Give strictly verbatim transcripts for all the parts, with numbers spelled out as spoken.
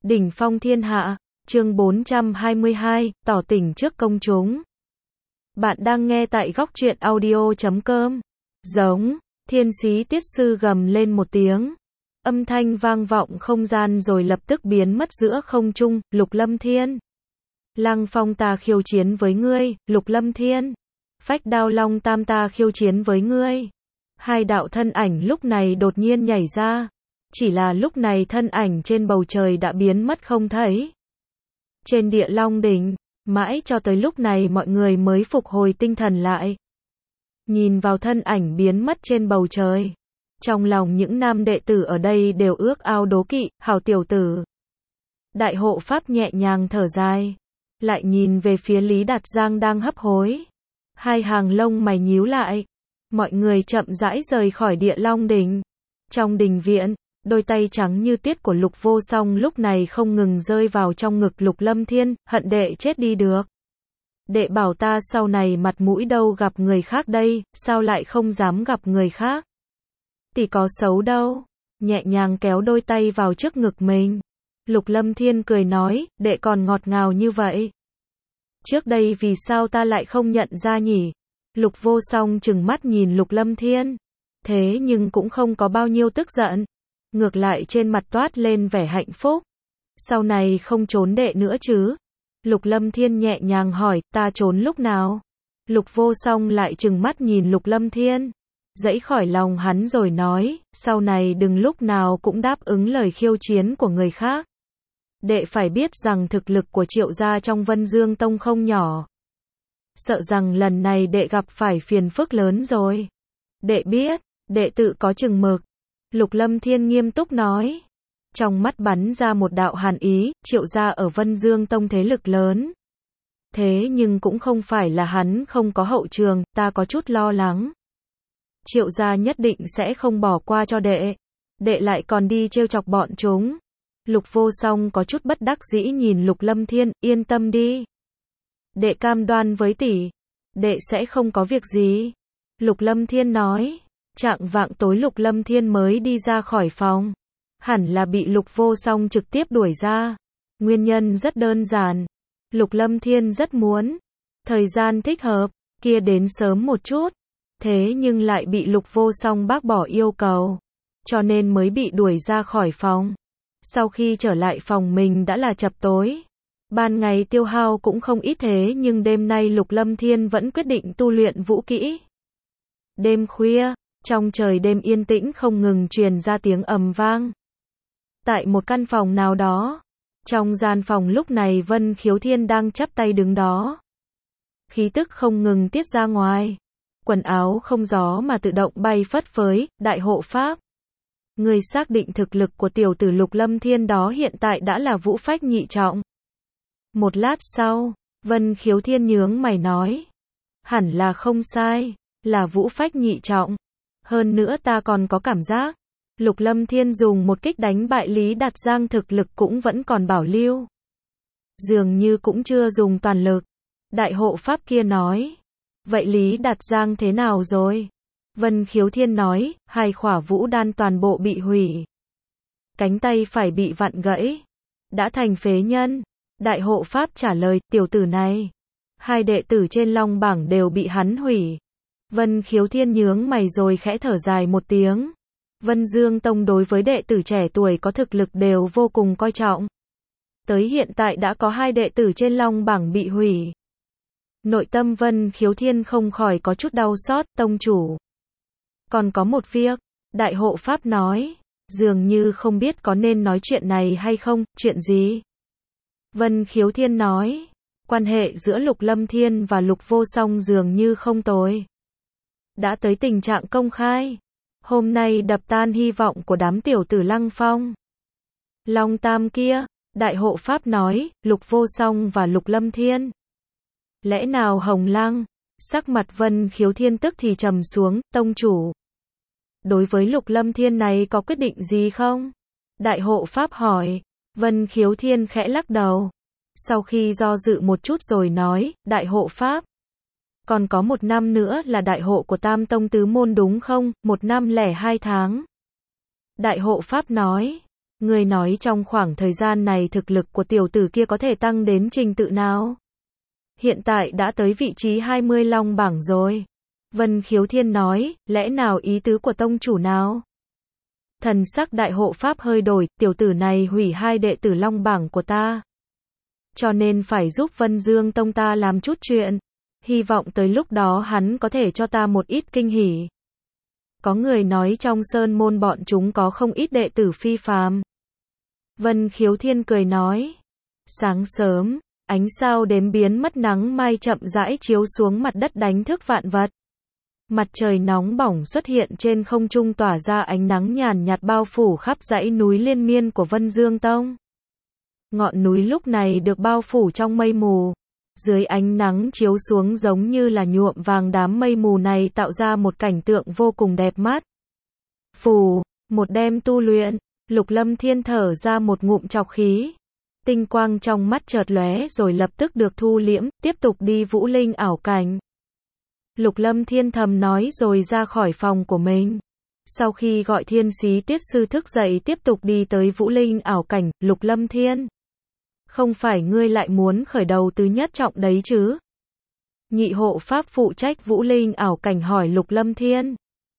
Đỉnh phong thiên hạ, chương bốn trăm hai mươi hai, tỏ tình trước công chúng. Bạn đang nghe tại góc truyện audio chấm com. Giống, thiên sĩ tiết sư gầm lên một tiếng. Âm thanh vang vọng không gian rồi lập tức biến mất giữa không trung. Lục Lâm Thiên. Lăng Phong ta khiêu chiến với ngươi, Lục Lâm Thiên. Phách Đao Long Tam ta khiêu chiến với ngươi. Hai đạo thân ảnh lúc này đột nhiên nhảy ra. Chỉ là lúc này thân ảnh trên bầu trời đã biến mất không thấy. Trên địa Long đỉnh, mãi cho tới lúc này mọi người mới phục hồi tinh thần lại. Nhìn vào thân ảnh biến mất trên bầu trời. Trong lòng những nam đệ tử ở đây đều ước ao đố kỵ, hảo tiểu tử. Đại hộ pháp nhẹ nhàng thở dài. Lại nhìn về phía Lý Đạt Giang đang hấp hối. Hai hàng lông mày nhíu lại. Mọi người chậm rãi rời khỏi địa Long đỉnh. Trong đình viện, đôi tay trắng như tuyết của Lục Vô Song lúc này không ngừng rơi vào trong ngực Lục Lâm Thiên, hận đệ chết đi được. Đệ bảo ta sau này mặt mũi đâu gặp người khác đây, sao lại không dám gặp người khác? Tỷ có xấu đâu. Nhẹ nhàng kéo đôi tay vào trước ngực mình. Lục Lâm Thiên cười nói, đệ còn ngọt ngào như vậy. Trước đây vì sao ta lại không nhận ra nhỉ? Lục Vô Song trừng mắt nhìn Lục Lâm Thiên. Thế nhưng cũng không có bao nhiêu tức giận. Ngược lại trên mặt toát lên vẻ hạnh phúc. Sau này không trốn đệ nữa chứ? Lục Lâm Thiên nhẹ nhàng hỏi, ta trốn lúc nào? Lục Vô Song lại trừng mắt nhìn Lục Lâm Thiên. Dẫy khỏi lòng hắn rồi nói, sau này đừng lúc nào cũng đáp ứng lời khiêu chiến của người khác. Đệ phải biết rằng thực lực của Triệu gia trong Vân Dương Tông không nhỏ. Sợ rằng lần này đệ gặp phải phiền phức lớn rồi. Đệ biết, đệ tự có chừng mực. Lục Lâm Thiên nghiêm túc nói. Trong mắt bắn ra một đạo hàn ý, Triệu gia ở Vân Dương Tông thế lực lớn. Thế nhưng cũng không phải là hắn không có hậu trường, ta có chút lo lắng. Triệu gia nhất định sẽ không bỏ qua cho đệ. Đệ lại còn đi trêu chọc bọn chúng. Lục Vô Song có chút bất đắc dĩ nhìn Lục Lâm Thiên, yên tâm đi. Đệ cam đoan với tỷ, đệ sẽ không có việc gì. Lục Lâm Thiên nói. Trạng vạng tối Lục Lâm Thiên mới đi ra khỏi phòng. Hẳn là bị Lục Vô Song trực tiếp đuổi ra. Nguyên nhân rất đơn giản. Lục Lâm Thiên rất muốn thời gian thích hợp, kia đến sớm một chút. Thế nhưng lại bị Lục Vô Song bác bỏ yêu cầu. Cho nên mới bị đuổi ra khỏi phòng. Sau khi trở lại phòng mình đã là chập tối. Ban ngày tiêu hao cũng không ít thế nhưng đêm nay Lục Lâm Thiên vẫn quyết định tu luyện vũ kỹ. Đêm khuya, trong trời đêm yên tĩnh không ngừng truyền ra tiếng ầm vang. Tại một căn phòng nào đó, trong gian phòng lúc này Vân Khiếu Thiên đang chắp tay đứng đó. Khí tức không ngừng tiết ra ngoài. Quần áo không gió mà tự động bay phất phới, đại hộ pháp. Người xác định thực lực của tiểu tử Lục Lâm Thiên đó hiện tại đã là vũ phách nhị trọng. Một lát sau, Vân Khiếu Thiên nhướng mày nói. Hẳn là không sai, là vũ phách nhị trọng. Hơn nữa ta còn có cảm giác, Lục Lâm Thiên dùng một kích đánh bại Lý Đạt Giang thực lực cũng vẫn còn bảo lưu. Dường như cũng chưa dùng toàn lực. Đại hộ pháp kia nói. Vậy Lý Đạt Giang thế nào rồi? Vân Khiếu Thiên nói, hai khỏa vũ đan toàn bộ bị hủy. Cánh tay phải bị vặn gãy. Đã thành phế nhân. Đại hộ pháp trả lời, tiểu tử này. Hai đệ tử trên long bảng đều bị hắn hủy. Vân Khiếu Thiên nhướng mày rồi khẽ thở dài một tiếng. Vân Dương Tông đối với đệ tử trẻ tuổi có thực lực đều vô cùng coi trọng. Tới hiện tại đã có hai đệ tử trên long bảng bị hủy. Nội tâm Vân Khiếu Thiên không khỏi có chút đau xót, tông chủ. Còn có một việc, đại hộ pháp nói, dường như không biết có nên nói chuyện này hay không, chuyện gì? Vân Khiếu Thiên nói, quan hệ giữa Lục Lâm Thiên và Lục Vô Song dường như không tồi. Đã tới tình trạng công khai. Hôm nay đập tan hy vọng của đám tiểu tử Lăng Phong. Long Tam kia, đại hộ pháp nói, Lục Vô Song và Lục Lâm Thiên. Lẽ nào Hồng Lăng? Sắc mặt Vân Khiếu Thiên tức thì trầm xuống, tông chủ. Đối với Lục Lâm Thiên này có quyết định gì không? Đại hộ pháp hỏi. Vân Khiếu Thiên khẽ lắc đầu. Sau khi do dự một chút rồi nói, đại hộ pháp. Còn có một năm nữa là đại hộ của Tam Tông Tứ Môn đúng không? Một năm lẻ hai tháng. Đại hộ pháp nói. Ngươi nói trong khoảng thời gian này thực lực của tiểu tử kia có thể tăng đến trình tự nào? Hiện tại đã tới vị trí hai mươi long bảng rồi. Vân Khiếu Thiên nói, lẽ nào ý tứ của tông chủ nào? Thần sắc đại hộ pháp hơi đổi, tiểu tử này hủy hai đệ tử long bảng của ta. Cho nên phải giúp Vân Dương Tông ta làm chút chuyện. Hy vọng tới lúc đó hắn có thể cho ta một ít kinh hỉ. Có người nói trong sơn môn bọn chúng có không ít đệ tử phi phàm. Vân Khiếu Thiên cười nói. Sáng sớm, ánh sao đếm biến mất, nắng mai chậm rãi chiếu xuống mặt đất đánh thức vạn vật. Mặt trời nóng bỏng xuất hiện trên không trung, tỏa ra ánh nắng nhàn nhạt bao phủ khắp dãy núi liên miên của Vân Dương Tông. Ngọn núi lúc này được bao phủ trong mây mù. Dưới ánh nắng chiếu xuống giống như là nhuộm vàng, đám mây mù này tạo ra một cảnh tượng vô cùng đẹp mắt. Phù, một đêm tu luyện, Lục Lâm Thiên thở ra một ngụm trọc khí. Tinh quang trong mắt chợt lóe rồi lập tức được thu liễm, tiếp tục đi Vũ Linh ảo cảnh. Lục Lâm Thiên thầm nói rồi ra khỏi phòng của mình. Sau khi gọi Thiên Xí Tiết Sư thức dậy tiếp tục đi tới Vũ Linh ảo cảnh, Lục Lâm Thiên. Không phải ngươi lại muốn khởi đầu từ nhất trọng đấy chứ? Nhị hộ pháp phụ trách Vũ Linh ảo cảnh hỏi Lục Lâm Thiên.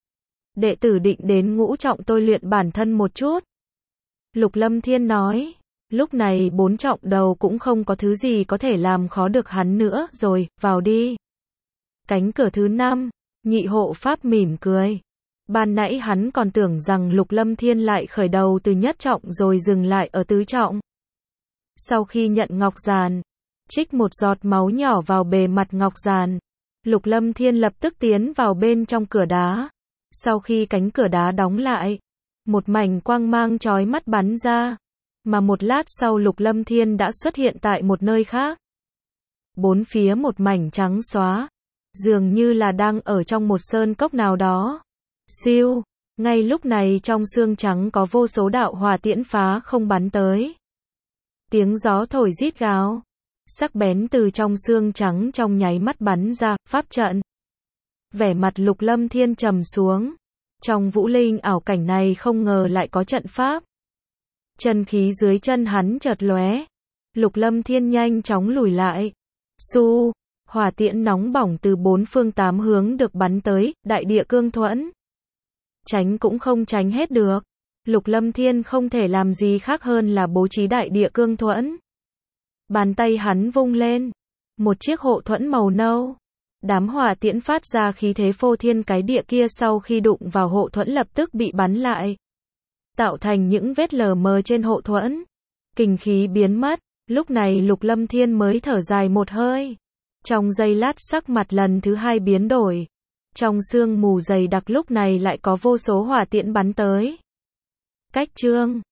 Đệ tử định đến ngũ trọng tôi luyện bản thân một chút. Lục Lâm Thiên nói. Lúc này bốn trọng đầu cũng không có thứ gì có thể làm khó được hắn nữa rồi, vào đi. Cánh cửa thứ năm, nhị hộ pháp mỉm cười. Ban nãy hắn còn tưởng rằng Lục Lâm Thiên lại khởi đầu từ nhất trọng rồi dừng lại ở tứ trọng. Sau khi nhận ngọc giàn, trích một giọt máu nhỏ vào bề mặt ngọc giàn, Lục Lâm Thiên lập tức tiến vào bên trong cửa đá. Sau khi cánh cửa đá đóng lại, một mảnh quang mang chói mắt bắn ra, mà một lát sau Lục Lâm Thiên đã xuất hiện tại một nơi khác. Bốn phía một mảnh trắng xóa, dường như là đang ở trong một sơn cốc nào đó. Siêu, ngay lúc này trong xương trắng có vô số đạo hỏa tiễn phá không bắn tới. Tiếng gió thổi rít gào, sắc bén từ trong xương trắng trong nháy mắt bắn ra, pháp trận. Vẻ mặt Lục Lâm Thiên trầm xuống. Trong Vũ Linh ảo cảnh này không ngờ lại có trận pháp. Chân khí dưới chân hắn chợt lóe. Lục Lâm Thiên nhanh chóng lùi lại. Xu, hỏa tiễn nóng bỏng từ bốn phương tám hướng được bắn tới, đại địa cương thuẫn. Tránh cũng không tránh hết được. Lục Lâm Thiên không thể làm gì khác hơn là bố trí đại địa cương thuẫn. Bàn tay hắn vung lên. Một chiếc hộ thuẫn màu nâu. Đám hỏa tiễn phát ra khí thế phô thiên cái địa kia sau khi đụng vào hộ thuẫn lập tức bị bắn lại. Tạo thành những vết lờ mờ trên hộ thuẫn. Kình khí biến mất. Lúc này Lục Lâm Thiên mới thở dài một hơi. Trong giây lát sắc mặt lần thứ hai biến đổi. Trong sương mù dày đặc lúc này lại có vô số hỏa tiễn bắn tới. Cách chương